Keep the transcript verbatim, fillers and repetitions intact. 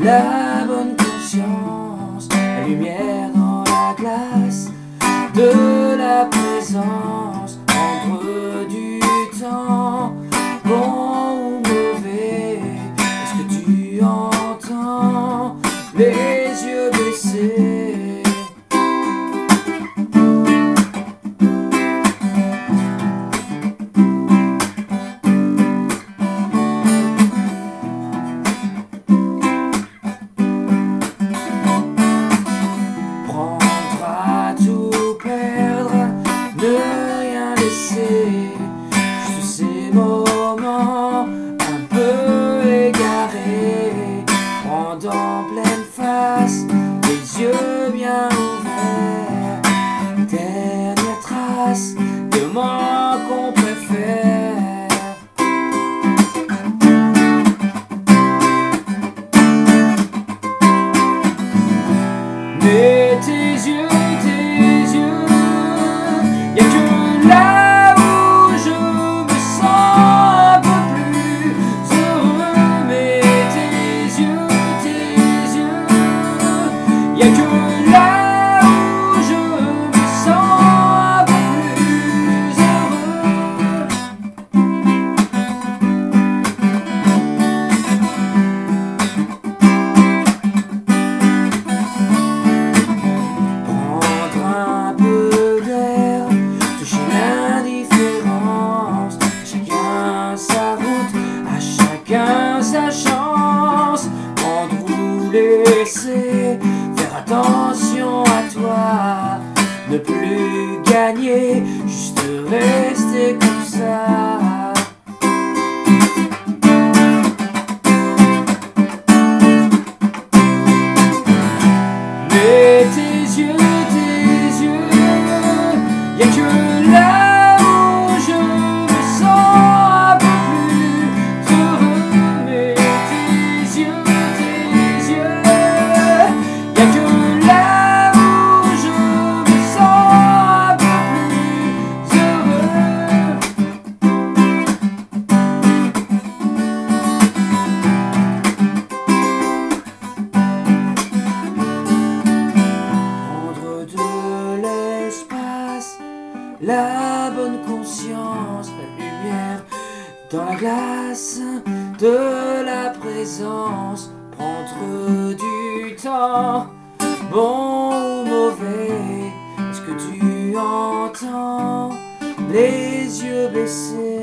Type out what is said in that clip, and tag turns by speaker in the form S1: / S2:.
S1: la bonne conscience, la lumière dans la glace de la présence, prendre du temps, bon ou mauvais. Est-ce que tu entends les yeux baissés? Juste ces moments un peu égarés, prendre en pleine face, les yeux bien ouverts, dernière trace de moi qu'on préfère. Mais tes yeux, tes yeux, y'a que là où je me sens un peu plus heureux. Mais tes yeux, tes yeux, y'a que là où je me sens un peu plus heureux. Prendre un peu d'air, toucher l'indifférence, chacun sa route, à chacun sa chance, prendre ou laisser, faire attention à toi, ne plus gagner, juste rester comme ça. Mais tes yeux, tes yeux, y'a que là où je me sens un peu plus heureux. Mais tes yeux, tes yeux, y'a que là où je me sens un peu plus heureux. Prendre de l'espace, la bonne conscience, la lumière dans la glace de la présence, prendre du temps, bon ou mauvais. Est-ce que tu entends les yeux baissés?